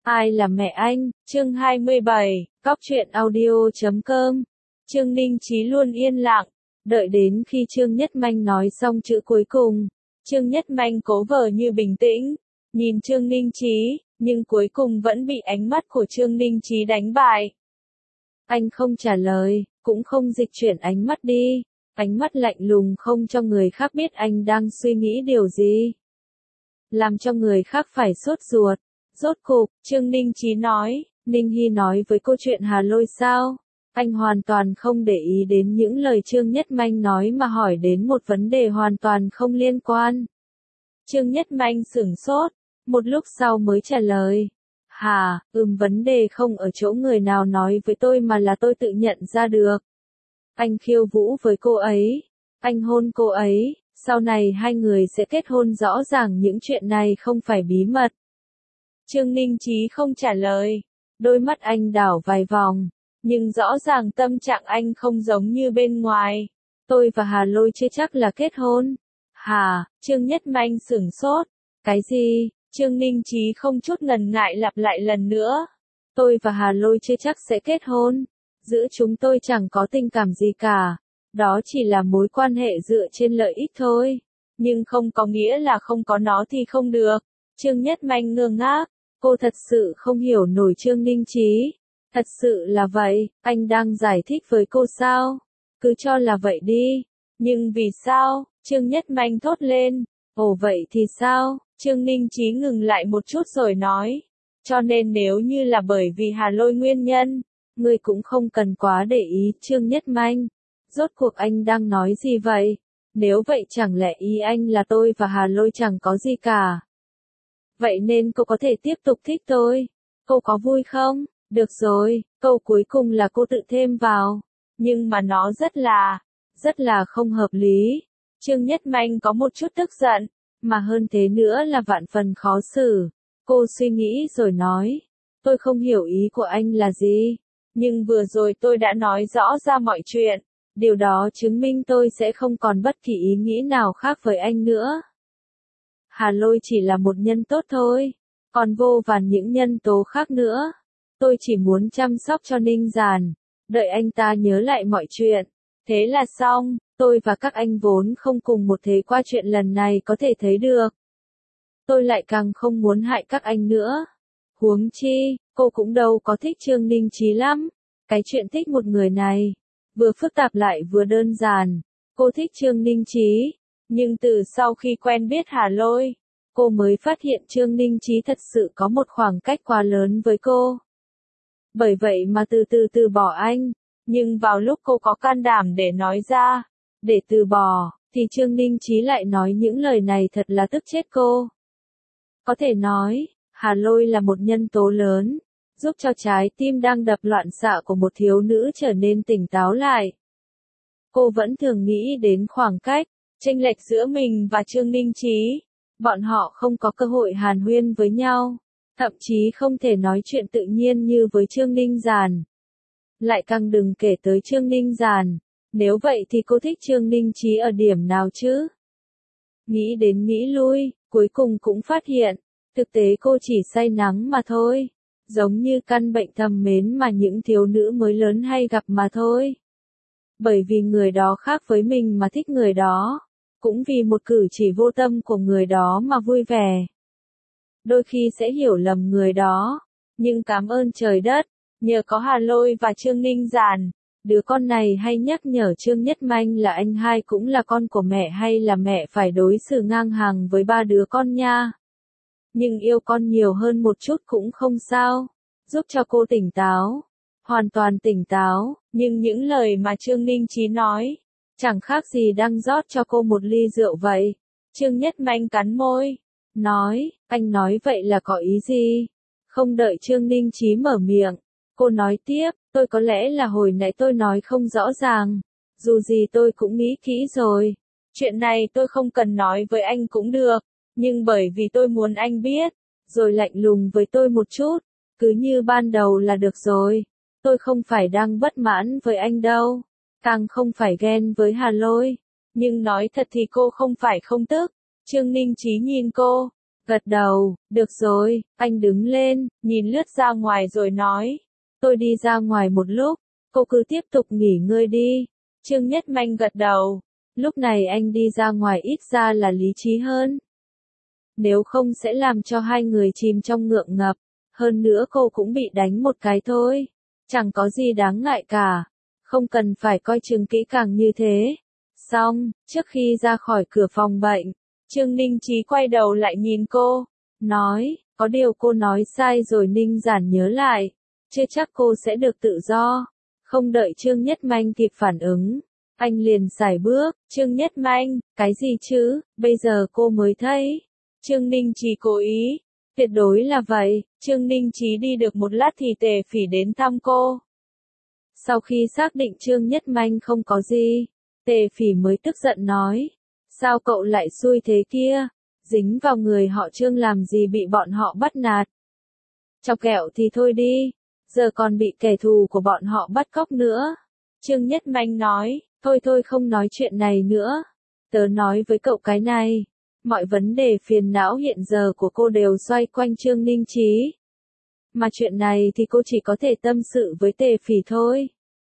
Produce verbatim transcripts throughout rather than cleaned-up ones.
Ai là mẹ anh? Chương hai mươi bảy, cóc truyện audio chấm com. Trương Ninh Chí luôn yên lặng, đợi đến khi Trương Nhất Manh nói xong chữ cuối cùng. Trương Nhất Manh cố vờ như bình tĩnh, nhìn Trương Ninh Chí, nhưng cuối cùng vẫn bị ánh mắt của Trương Ninh Chí đánh bại. Anh không trả lời, cũng không dịch chuyển ánh mắt đi, ánh mắt lạnh lùng không cho người khác biết anh đang suy nghĩ điều gì. Làm cho người khác phải sốt ruột. Rốt cục, Trương Ninh Chí nói, Ninh Hy nói với cô chuyện Hà Lôi sao? Anh hoàn toàn không để ý đến những lời Trương Nhất Manh nói mà hỏi đến một vấn đề hoàn toàn không liên quan. Trương Nhất Manh sửng sốt, một lúc sau mới trả lời. Hà, ừm vấn đề không ở chỗ người nào nói với tôi mà là tôi tự nhận ra được. Anh khiêu vũ với cô ấy, anh hôn cô ấy, sau này hai người sẽ kết hôn, rõ ràng những chuyện này không phải bí mật. Trương Ninh Chí không trả lời, đôi mắt anh đảo vài vòng, nhưng rõ ràng tâm trạng anh không giống như bên ngoài. Tôi và Hà Lôi chưa chắc là kết hôn. Hà, Trương Nhất Manh sửng sốt. Cái gì? Trương Ninh Chí không chút ngần ngại lặp lại lần nữa. Tôi và Hà Lôi chưa chắc sẽ kết hôn. Giữa chúng tôi chẳng có tình cảm gì cả. Đó chỉ là mối quan hệ dựa trên lợi ích thôi. Nhưng không có nghĩa là không có nó thì không được. Trương Nhất Manh ngơ ngác. Cô thật sự không hiểu nổi Trương Ninh Chí. Thật sự là vậy, anh đang giải thích với cô sao? Cứ cho là vậy đi. Nhưng vì sao? Trương Nhất Manh thốt lên. Ồ vậy thì sao? Trương Ninh Chí ngừng lại một chút rồi nói. Cho nên nếu như là bởi vì Hà Lôi nguyên nhân, người cũng không cần quá để ý. Trương Nhất Manh. Rốt cuộc anh đang nói gì vậy? Nếu vậy chẳng lẽ ý anh là tôi và Hà Lôi chẳng có gì cả? Vậy nên cô có thể tiếp tục thích tôi. Cô có vui không? Được rồi, câu cuối cùng là cô tự thêm vào. Nhưng mà nó rất là, rất là không hợp lý. Trương Nhất Manh có một chút tức giận, mà hơn thế nữa là vạn phần khó xử. Cô suy nghĩ rồi nói, tôi không hiểu ý của anh là gì. Nhưng vừa rồi tôi đã nói rõ ra mọi chuyện. Điều đó chứng minh tôi sẽ không còn bất kỳ ý nghĩ nào khác với anh nữa. Hà Lôi chỉ là một nhân tốt thôi, còn vô vàn những nhân tố khác nữa. Tôi chỉ muốn chăm sóc cho Ninh Giản, đợi anh ta nhớ lại mọi chuyện. Thế là xong, tôi và các anh vốn không cùng một thế, qua chuyện lần này có thể thấy được. Tôi lại càng không muốn hại các anh nữa. Huống chi, cô cũng đâu có thích Trương Ninh Chí lắm. Cái chuyện thích một người này, vừa phức tạp lại vừa đơn giản. Cô thích Trương Ninh Chí. Nhưng từ sau khi quen biết Hà Lôi, cô mới phát hiện Trương Ninh Chí thật sự có một khoảng cách quá lớn với cô. Bởi vậy mà từ từ từ bỏ anh, nhưng vào lúc cô có can đảm để nói ra, để từ bỏ, thì Trương Ninh Chí lại nói những lời này, thật là tức chết cô. Có thể nói, Hà Lôi là một nhân tố lớn, giúp cho trái tim đang đập loạn xạ của một thiếu nữ trở nên tỉnh táo lại. Cô vẫn thường nghĩ đến khoảng cách, chênh lệch giữa mình và Trương Ninh Chí. Bọn họ không có cơ hội hàn huyên với nhau, thậm chí không thể nói chuyện tự nhiên như với Trương Ninh Giản. Lại càng đừng kể tới Trương Ninh Giản. Nếu vậy thì cô thích Trương Ninh Chí ở điểm nào chứ? Nghĩ đến nghĩ lui, cuối cùng cũng phát hiện, thực tế cô chỉ say nắng mà thôi. Giống như căn bệnh thầm mến mà những thiếu nữ mới lớn hay gặp mà thôi. Bởi vì người đó khác với mình mà thích người đó. Cũng vì một cử chỉ vô tâm của người đó mà vui vẻ. Đôi khi sẽ hiểu lầm người đó. Nhưng cảm ơn trời đất, nhờ có Hà Lôi và Trương Ninh Giản, đứa con này hay nhắc nhở Trương Nhất Manh là anh hai cũng là con của mẹ, hay là mẹ phải đối xử ngang hàng với ba đứa con nha. Nhưng yêu con nhiều hơn một chút cũng không sao, giúp cho cô tỉnh táo, hoàn toàn tỉnh táo. Nhưng những lời mà Trương Ninh Chí nói, chẳng khác gì đang rót cho cô một ly rượu vậy. Trương Nhất Manh cắn môi, nói, anh nói vậy là có ý gì? Không đợi Trương Ninh Chí mở miệng, cô nói tiếp, tôi có lẽ là hồi nãy tôi nói không rõ ràng. Dù gì tôi cũng nghĩ kỹ rồi. Chuyện này tôi không cần nói với anh cũng được, nhưng bởi vì tôi muốn anh biết, rồi lạnh lùng với tôi một chút, cứ như ban đầu là được rồi. Tôi không phải đang bất mãn với anh đâu, càng không phải ghen với Hà Lôi. Nhưng nói thật thì cô không phải không tức. Trương Ninh Chí nhìn cô, Gật đầu, được rồi, anh đứng lên, nhìn lướt ra ngoài rồi nói. Tôi đi ra ngoài một lúc, cô cứ tiếp tục nghỉ ngơi đi. Trương Nhất Manh gật đầu. Lúc này anh đi ra ngoài ít ra là lý trí hơn. Nếu không sẽ làm cho hai người chìm trong ngượng ngập. Hơn nữa cô cũng bị đánh một cái thôi. Chẳng có gì đáng ngại cả. Không cần phải coi chừng kỹ càng như thế. Xong, trước khi ra khỏi cửa phòng bệnh, Trương Ninh Chí quay đầu lại nhìn cô. Nói, có điều cô nói sai rồi. Ninh Giản nhớ lại. Chưa chắc cô sẽ được tự do. Không đợi Trương Nhất Manh kịp phản ứng. Anh liền sải bước. Trương Nhất Manh, cái gì chứ, bây giờ cô mới thấy. Trương Ninh Chí cố ý. Tuyệt đối là vậy. Trương Ninh Chí đi được một lát thì Tề Phỉ đến thăm cô. Sau khi xác định Trương Nhất Manh không có gì, Tề Phỉ mới tức giận nói. Sao cậu lại xui thế kia? Dính vào người họ Trương làm gì bị bọn họ bắt nạt? Chọc ghẹo thì thôi đi. Giờ còn bị kẻ thù của bọn họ bắt cóc nữa. Trương Nhất Manh nói. Thôi thôi không nói chuyện này nữa. Tớ nói với cậu cái này. Mọi vấn đề phiền não hiện giờ của cô đều xoay quanh Trương Ninh Chí. Mà chuyện này thì cô chỉ có thể tâm sự với Tề Phỉ thôi.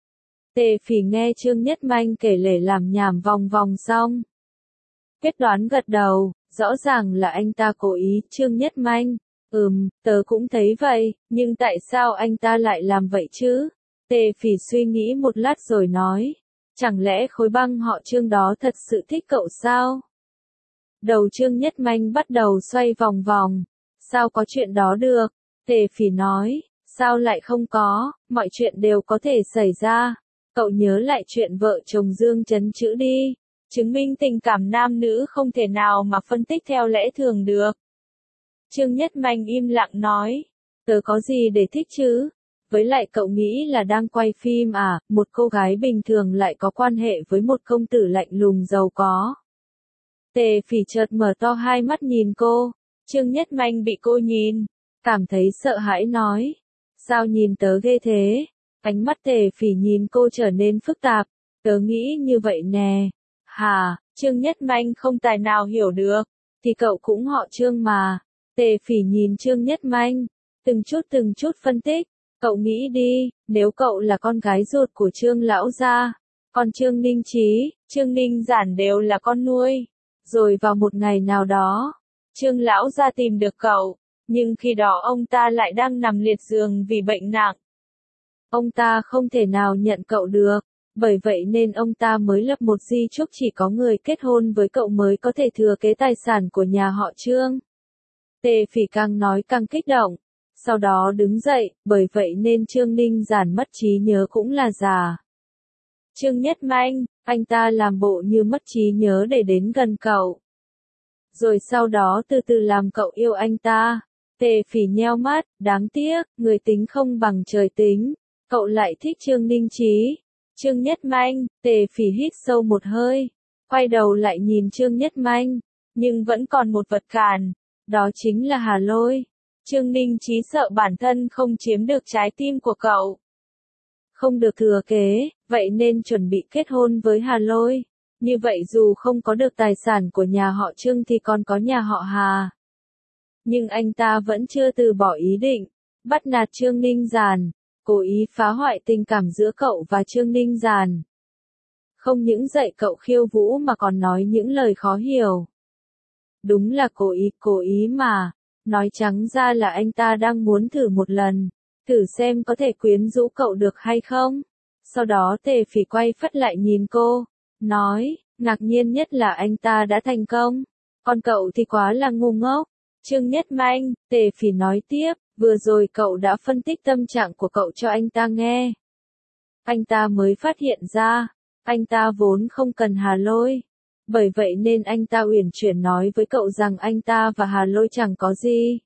Tề Phỉ nghe Trương Nhất Manh kể lể làm nhảm vòng vòng xong. Quyết đoán gật đầu, rõ ràng là anh ta cố ý. Trương Nhất Manh, ừm, tớ cũng thấy vậy, nhưng tại sao anh ta lại làm vậy chứ? Tề Phỉ suy nghĩ một lát rồi nói, chẳng lẽ khối băng họ Trương đó thật sự thích cậu sao? Đầu Trương Nhất Manh bắt đầu xoay vòng vòng, sao có chuyện đó được? Tề Phỉ nói, sao lại không có, mọi chuyện đều có thể xảy ra. Cậu nhớ lại chuyện vợ chồng Dương Chấn Chữ đi, chứng minh tình cảm nam nữ không thể nào mà phân tích theo lẽ thường được. Trương Nhất Manh im lặng nói, tớ có gì để thích chứ? Với lại cậu nghĩ là đang quay phim à, một cô gái bình thường lại có quan hệ với một công tử lạnh lùng giàu có. Tề Phỉ chợt mở to hai mắt nhìn cô, Trương Nhất Manh bị cô nhìn, cảm thấy sợ hãi nói, sao nhìn tớ ghê thế? Ánh mắt Tề Phỉ nhìn cô trở nên phức tạp, tớ nghĩ như vậy nè. Hà, Trương Nhất Manh không tài nào hiểu được, thì cậu cũng họ Trương mà. Tề Phỉ nhìn Trương Nhất Manh, từng chút từng chút phân tích, cậu nghĩ đi, nếu cậu là con gái ruột của Trương lão gia, còn Trương Ninh Chí, Trương Ninh Giản đều là con nuôi, rồi vào một ngày nào đó, Trương lão gia tìm được cậu, nhưng khi đó ông ta lại đang nằm liệt giường vì bệnh nặng. Ông ta không thể nào nhận cậu được, bởi vậy nên ông ta mới lập một di chúc chỉ có người kết hôn với cậu mới có thể thừa kế tài sản của nhà họ Trương. Tề Phỉ càng nói càng kích động, sau đó đứng dậy, bởi vậy nên Trương Ninh Giản mất trí nhớ cũng là già. Trương Nhất Manh, anh ta làm bộ như mất trí nhớ để đến gần cậu. Rồi sau đó từ từ làm cậu yêu anh ta. Tề Phỉ nheo mắt, đáng tiếc, người tính không bằng trời tính. Cậu lại thích Trương Ninh Chí. Trương Nhất Manh, Tề Phỉ hít sâu một hơi, quay đầu lại nhìn Trương Nhất Manh, nhưng vẫn còn một vật cản, đó chính là Hà Lôi. Trương Ninh Chí sợ bản thân không chiếm được trái tim của cậu, không được thừa kế, vậy nên chuẩn bị kết hôn với Hà Lôi. Như vậy dù không có được tài sản của nhà họ Trương thì còn có nhà họ Hà. Nhưng anh ta vẫn chưa từ bỏ ý định, bắt nạt Trương Ninh Giản, cố ý phá hoại tình cảm giữa cậu và Trương Ninh Giản. Không những dạy cậu khiêu vũ mà còn nói những lời khó hiểu. Đúng là cố ý, cố ý mà. Nói trắng ra là anh ta đang muốn thử một lần, thử xem có thể quyến rũ cậu được hay không. Sau đó Tề Phỉ quay phắt lại nhìn cô, nói, ngạc nhiên nhất là anh ta đã thành công, còn cậu thì quá là ngu ngốc. Trương Nhất Manh, Tề Phỉ nói tiếp, vừa rồi cậu đã phân tích tâm trạng của cậu cho anh ta nghe. Anh ta mới phát hiện ra, anh ta vốn không cần Hà Lôi. Bởi vậy nên anh ta uyển chuyển nói với cậu rằng anh ta và Hà Lôi chẳng có gì.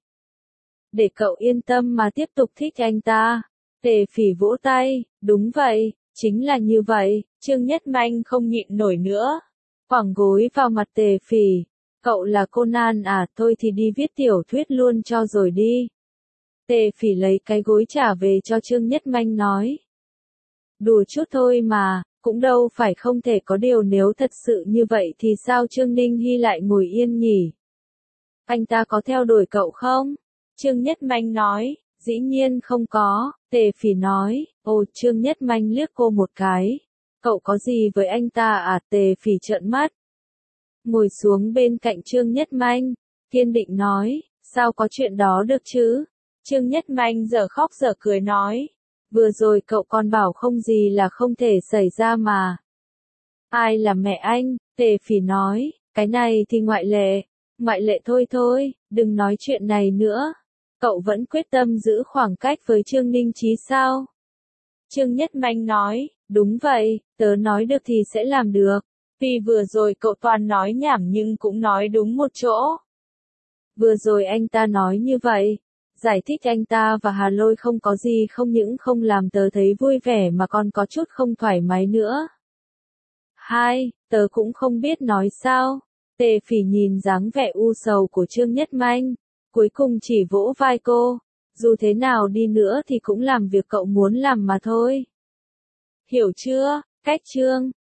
Để cậu yên tâm mà tiếp tục thích anh ta. Tề Phỉ vỗ tay, đúng vậy, chính là như vậy. Trương Nhất Manh không nhịn nổi nữa, quẳng gối vào mặt Tề Phỉ. Cậu là Conan à, thôi thì đi viết tiểu thuyết luôn cho rồi đi. Tề Phỉ lấy cái gối trả về cho Trương Nhất Manh nói. Đùa chút thôi mà, cũng đâu phải không thể có điều nếu thật sự như vậy thì sao Trương Ninh Hy lại ngồi yên nhỉ? Anh ta có theo đuổi cậu không? Trương Nhất Manh nói, dĩ nhiên không có. Tề Phỉ nói, ồ. Trương Nhất Manh liếc cô một cái. Cậu có gì với anh ta à? Tề Phỉ trợn mắt. Ngồi xuống bên cạnh Trương Nhất Manh, kiên định nói, sao có chuyện đó được chứ? Trương Nhất Manh dở khóc dở cười nói, vừa rồi cậu còn bảo không gì là không thể xảy ra mà. Ai là mẹ anh? Tề Phỉ nói, cái này thì ngoại lệ. Ngoại lệ thôi thôi, đừng nói chuyện này nữa. Cậu vẫn quyết tâm giữ khoảng cách với Trương Ninh Chí sao? Trương Nhất Manh nói, đúng vậy, tớ nói được thì sẽ làm được. Vì vừa rồi cậu toàn nói nhảm nhưng cũng nói đúng một chỗ. Vừa rồi anh ta nói như vậy, giải thích anh ta và Hà Lôi không có gì không những không làm tớ thấy vui vẻ mà còn có chút không thoải mái nữa. Hai, tớ cũng không biết nói sao. Tề Phỉ nhìn dáng vẻ u sầu của Trương Nhất Manh, cuối cùng chỉ vỗ vai cô, dù thế nào đi nữa thì cũng làm việc cậu muốn làm mà thôi. Hiểu chưa? Cách Trương